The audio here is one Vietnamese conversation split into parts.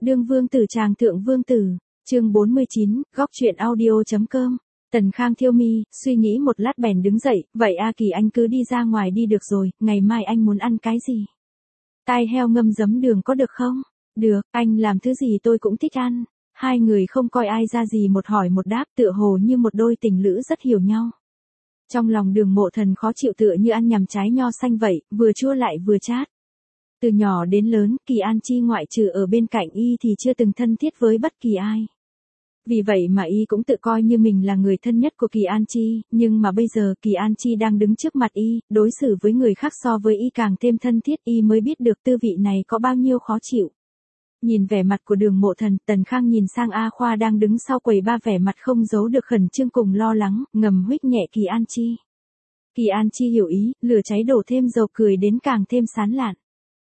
Đương vương tử tràng thượng vương tử, chương 49, góc chuyện audio.com. Tần Khang thiêu mi, suy nghĩ một lát bèn đứng dậy, vậy A Kỳ anh cứ đi ra ngoài đi được rồi, ngày mai anh muốn ăn cái gì? Tai heo ngâm giấm đường có được không? Được, anh làm thứ gì tôi cũng thích ăn. Hai người không coi ai ra gì, một hỏi một đáp, tựa hồ như một đôi tình lữ rất hiểu nhau. Trong lòng Đường Mộ Thần khó chịu tựa như ăn nhầm trái nho xanh vậy, vừa chua lại vừa chát. Từ nhỏ đến lớn, Kỳ An Chi ngoại trừ ở bên cạnh y thì chưa từng thân thiết với bất kỳ ai. Vì vậy mà y cũng tự coi như mình là người thân nhất của Kỳ An Chi, nhưng mà bây giờ Kỳ An Chi đang đứng trước mặt y, đối xử với người khác so với y càng thêm thân thiết, y mới biết được tư vị này có bao nhiêu khó chịu. Nhìn vẻ mặt của Đường Mộ Thần, Tần Khang nhìn sang A Khoa đang đứng sau quầy ba, vẻ mặt không giấu được khẩn trương cùng lo lắng, ngầm huých nhẹ Kỳ An Chi. Kỳ An Chi hiểu ý, lửa cháy đổ thêm dầu, cười đến càng thêm sán lạn.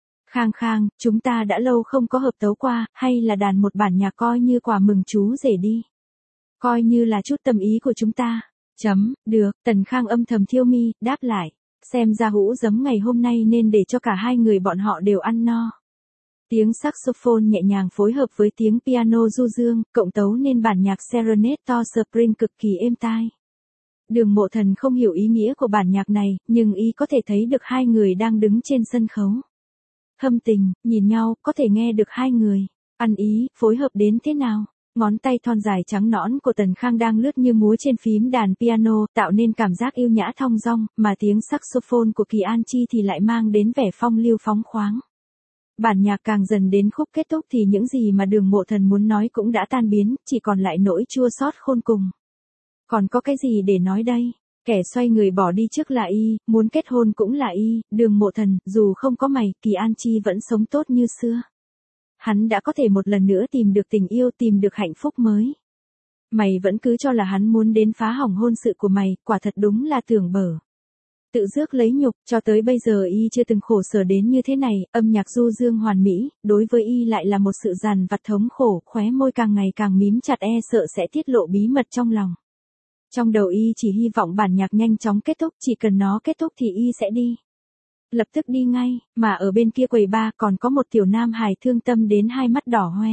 Khang, chúng ta đã lâu không có hợp tấu qua, hay là đàn một bản nhạc coi như quà mừng chú rể đi. Coi như là chút tâm ý của chúng ta. Được, Tần Khang âm thầm thiêu mi, đáp lại. Xem ra hũ giấm ngày hôm nay nên để cho cả hai người bọn họ đều ăn no. Tiếng saxophone nhẹ nhàng phối hợp với tiếng piano du dương, cộng tấu nên bản nhạc Serenade to Spring cực kỳ êm tai. Đường Mộ Thần không hiểu ý nghĩa của bản nhạc này, nhưng y có thể thấy được hai người đang đứng trên sân khấu. Thâm tình, nhìn nhau, có thể nghe được hai người ăn ý, phối hợp đến thế nào. Ngón tay thon dài trắng nõn của Tần Khang đang lướt như múa trên phím đàn piano, tạo nên cảm giác yêu nhã thong dong, mà tiếng saxophone của Kỳ An Chi thì lại mang đến vẻ phong lưu phóng khoáng. Bản nhạc càng dần đến khúc kết thúc thì những gì mà Đường Mộ Thần muốn nói cũng đã tan biến, chỉ còn lại nỗi chua xót khôn cùng. Còn có cái gì để nói đây? Kẻ xoay người bỏ đi trước là y, muốn kết hôn cũng là y, Đường Mộ Thần, dù không có mày, Kỳ An Chi vẫn sống tốt như xưa. Hắn đã có thể một lần nữa tìm được tình yêu, tìm được hạnh phúc mới. Mày vẫn cứ cho là hắn muốn đến phá hỏng hôn sự của mày, quả thật đúng là tưởng bở. Tự rước lấy nhục, cho tới bây giờ y chưa từng khổ sở đến như thế này, âm nhạc du dương hoàn mỹ, đối với y lại là một sự dằn vặt thống khổ, khóe môi càng ngày càng mím chặt, sợ sẽ tiết lộ bí mật trong lòng. Trong đầu y chỉ hy vọng bản nhạc nhanh chóng kết thúc, chỉ cần nó kết thúc thì y sẽ đi. Lập tức đi ngay, mà ở bên kia quầy ba còn có một tiểu nam hài thương tâm đến hai mắt đỏ hoe.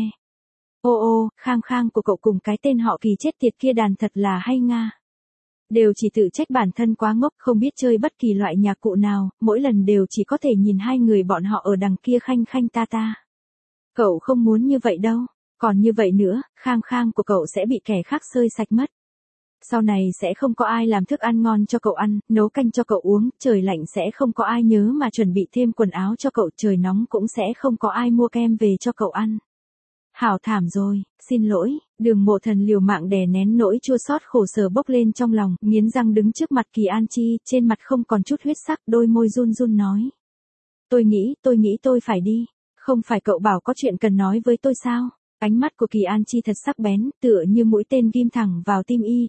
Ô, Khang của cậu cùng cái tên họ Kỳ chết tiệt kia đàn thật là hay nga. Đều chỉ tự trách bản thân quá ngốc, không biết chơi bất kỳ loại nhạc cụ nào, mỗi lần đều chỉ có thể nhìn hai người bọn họ ở đằng kia khanh ta. Cậu không muốn như vậy đâu, còn như vậy nữa, Khang của cậu sẽ bị kẻ khác xơi sạch mất. Sau này sẽ không có ai làm thức ăn ngon cho cậu ăn, nấu canh cho cậu uống, trời lạnh sẽ không có ai nhớ mà chuẩn bị thêm quần áo cho cậu, trời nóng cũng sẽ không có ai mua kem về cho cậu ăn. Hảo thảm rồi, xin lỗi. Đường Mộ Thần liều mạng đè nén nỗi chua xót khổ sở bốc lên trong lòng, nghiến răng đứng trước mặt Kỳ An Chi, trên mặt không còn chút huyết sắc, đôi môi run nói. Tôi nghĩ tôi phải đi, không phải cậu bảo có chuyện cần nói với tôi sao? Ánh mắt của Kỳ An Chi thật sắc bén, tựa như mũi tên ghim thẳng vào tim y,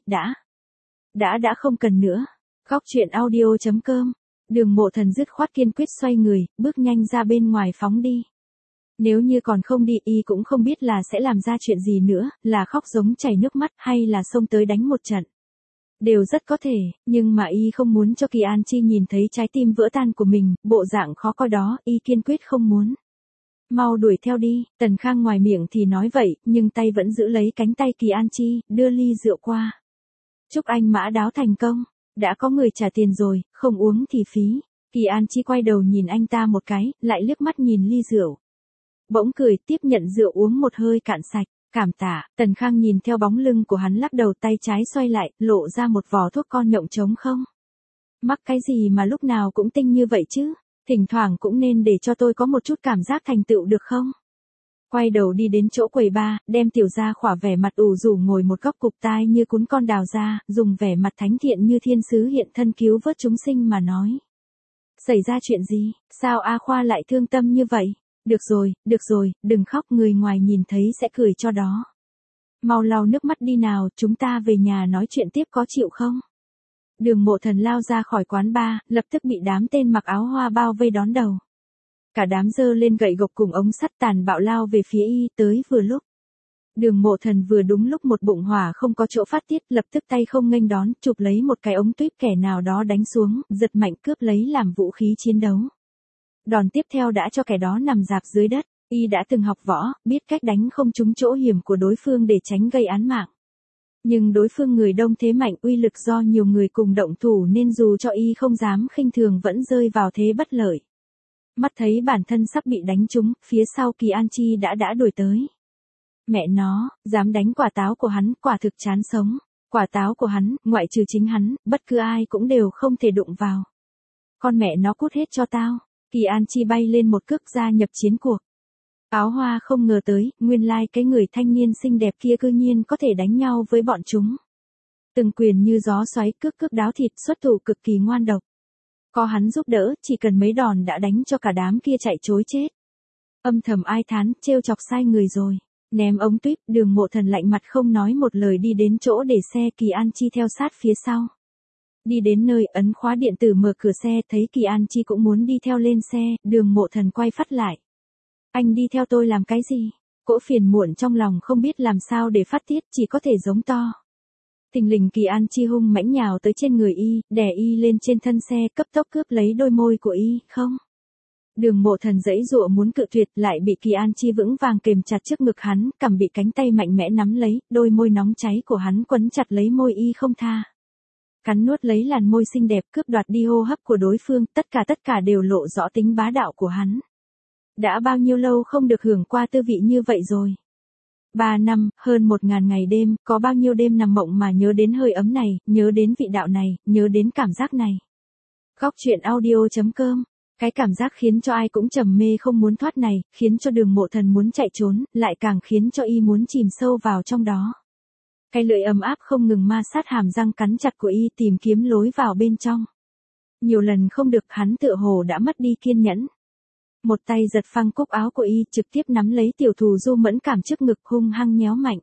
đã không cần nữa. Góc chuyện audio.com. Đường Mộ Thần dứt khoát kiên quyết xoay người, bước nhanh ra bên ngoài phóng đi. Nếu như còn không đi, y cũng không biết là sẽ làm ra chuyện gì nữa, là khóc giống chảy nước mắt hay là xông tới đánh một trận. Đều rất có thể, nhưng mà y không muốn cho Kỳ An Chi nhìn thấy trái tim vỡ tan của mình, bộ dạng khó coi đó, y kiên quyết không muốn. Mau đuổi theo đi, Tần Khang ngoài miệng thì nói vậy, nhưng tay vẫn giữ lấy cánh tay Kỳ An Chi, đưa ly rượu qua. Chúc anh mã đáo thành công, đã có người trả tiền rồi, không uống thì phí. Kỳ An Chi quay đầu nhìn anh ta một cái, lại liếc mắt nhìn ly rượu. Bỗng cười, tiếp nhận rượu uống một hơi cạn sạch, cảm tạ. Tần Khang nhìn theo bóng lưng của hắn lắc đầu, tay trái xoay lại, lộ ra một vò thuốc con nhộng trống không. Mắc cái gì mà lúc nào cũng tinh như vậy chứ? Thỉnh thoảng cũng nên để cho tôi có một chút cảm giác thành tựu được không? Quay đầu đi đến chỗ quầy ba, đem Tiểu Gia Khỏa vẻ mặt ủ rũ ngồi một góc, cụp tai như cún con đào ra, dùng vẻ mặt thánh thiện như thiên sứ hiện thân cứu vớt chúng sinh mà nói. Xảy ra chuyện gì, sao A Khoa lại thương tâm như vậy? Được rồi, đừng khóc, người ngoài nhìn thấy sẽ cười cho đó. Mau lau nước mắt đi nào, chúng ta về nhà nói chuyện tiếp, có chịu không? Đường Mộ Thần lao ra khỏi quán bar, lập tức bị đám tên mặc áo hoa bao vây đón đầu. Cả đám giơ lên gậy gộc cùng ống sắt tàn bạo lao về phía y, tới vừa lúc. Đường Mộ Thần vừa đúng lúc một bụng hỏa không có chỗ phát tiết, lập tức tay không nghênh đón, chụp lấy một cái ống tuyếp kẻ nào đó đánh xuống, giật mạnh cướp lấy làm vũ khí chiến đấu. Đòn tiếp theo đã cho kẻ đó nằm rạp dưới đất. Y đã từng học võ, biết cách đánh không trúng chỗ hiểm của đối phương để tránh gây án mạng. Nhưng đối phương người đông thế mạnh, uy lực do nhiều người cùng động thủ nên dù cho Y không dám khinh thường vẫn rơi vào thế bất lợi. Mắt thấy bản thân sắp bị đánh trúng, phía sau Kỳ An Chi đã đuổi tới. Mẹ nó, dám đánh quả táo của hắn, quả thực chán sống. Quả táo của hắn, ngoại trừ chính hắn, bất cứ ai cũng đều không thể đụng vào. Con mẹ nó cút hết cho tao. Kỳ An Chi bay lên một cước gia nhập chiến cuộc. Áo Hoa không ngờ tới, nguyên lai cái người thanh niên xinh đẹp kia cư nhiên có thể đánh nhau với bọn chúng. Từng quyền như gió xoáy, cước cước đáo thịt, xuất thủ cực kỳ ngoan độc. Có hắn giúp đỡ, chỉ cần mấy đòn đã đánh cho cả đám kia chạy trối chết. Âm thầm ai thán, trêu chọc sai người rồi. Ném ống tuyếp, Đường Mộ Thần lạnh mặt không nói một lời đi đến chỗ để xe, Kỳ An Chi theo sát phía sau. Đi đến nơi, ấn khóa điện tử mở cửa xe, thấy Kỳ An Chi cũng muốn đi theo lên xe, Đường Mộ Thần quay phát lại. Anh đi theo tôi làm cái gì? Cỗ phiền muộn trong lòng không biết làm sao để phát tiết, chỉ có thể giống to. Thình lình Kỳ An Chi hung mãnh nhào tới trên người Y, đè Y lên trên thân xe, cấp tốc cướp lấy đôi môi của Y, không. Đường Mộ Thần giãy giụa muốn cự tuyệt, lại bị Kỳ An Chi vững vàng kềm chặt trước ngực hắn, cầm bị cánh tay mạnh mẽ nắm lấy, đôi môi nóng cháy của hắn quấn chặt lấy môi Y không tha. Cắn nuốt lấy làn môi xinh đẹp, cướp đoạt đi hô hấp của đối phương, tất cả đều lộ rõ tính bá đạo của hắn. Đã bao nhiêu lâu không được hưởng qua tư vị như vậy rồi. 3 năm, hơn 1000 ngày đêm, có bao nhiêu đêm nằm mộng mà nhớ đến hơi ấm này, nhớ đến vị đạo này, nhớ đến cảm giác này. Góc truyện audio.com. Cái cảm giác khiến cho ai cũng trầm mê không muốn thoát này, khiến cho Đường Mộ Thần muốn chạy trốn, lại càng khiến cho Y muốn chìm sâu vào trong đó. Cái lưỡi ấm áp không ngừng ma sát hàm răng cắn chặt của Y, tìm kiếm lối vào bên trong. Nhiều lần không được, hắn tựa hồ đã mất đi kiên nhẫn. Một tay giật phăng cúc áo của Y, trực tiếp nắm lấy tiểu thù du mẫn cảm trước ngực, hung hăng nhéo mạnh.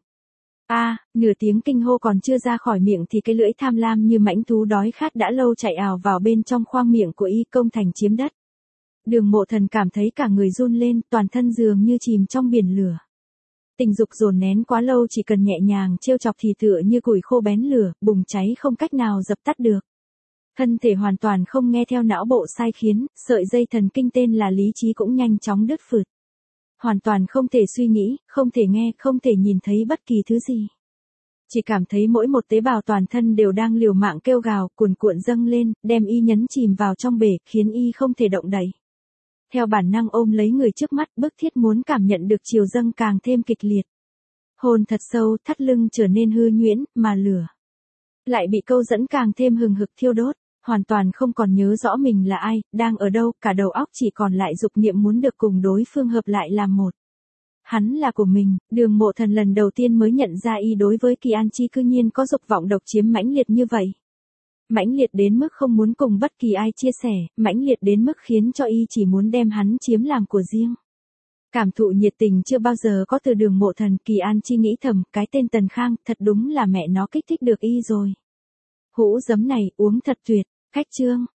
Nửa tiếng kinh hô còn chưa ra khỏi miệng thì cái lưỡi tham lam như mãnh thú đói khát đã lâu chạy ào vào bên trong khoang miệng của Y, công thành chiếm đất. Đường Mộ Thần cảm thấy cả người run lên, toàn thân dường như chìm trong biển lửa. Tình dục dồn nén quá lâu chỉ cần nhẹ nhàng trêu chọc thì tựa như củi khô bén lửa, bùng cháy không cách nào dập tắt được. Thân thể hoàn toàn không nghe theo não bộ sai khiến, sợi dây thần kinh tên là lý trí cũng nhanh chóng đứt phượt. Hoàn toàn không thể suy nghĩ, không thể nghe, không thể nhìn thấy bất kỳ thứ gì. Chỉ cảm thấy mỗi một tế bào toàn thân đều đang liều mạng kêu gào, cuồn cuộn dâng lên, đem Y nhấn chìm vào trong bể, khiến Y không thể động đậy. Theo bản năng ôm lấy người trước mắt, bức thiết muốn cảm nhận được chiều dâng càng thêm kịch liệt. Hôn thật sâu, thắt lưng trở nên hư nhuyễn, mà lửa lại bị câu dẫn càng thêm hừng hực thiêu đốt, hoàn toàn không còn nhớ rõ mình là ai, đang ở đâu, cả đầu óc chỉ còn lại dục niệm muốn được cùng đối phương hợp lại làm một. Hắn là của mình, Đường Mộ Thần lần đầu tiên mới nhận ra Y đối với Kỳ An Chi cư nhiên có dục vọng độc chiếm mãnh liệt như vậy. Mãnh liệt đến mức không muốn cùng bất kỳ ai chia sẻ, mãnh liệt đến mức khiến cho Y chỉ muốn đem hắn chiếm làm của riêng. Cảm thụ nhiệt tình chưa bao giờ có từ Đường Mộ Thần, Kỳ An Chi nghĩ thầm, cái tên Tần Khang, thật đúng là mẹ nó kích thích được Y rồi. Hũ giấm này, uống thật tuyệt. Khách chương.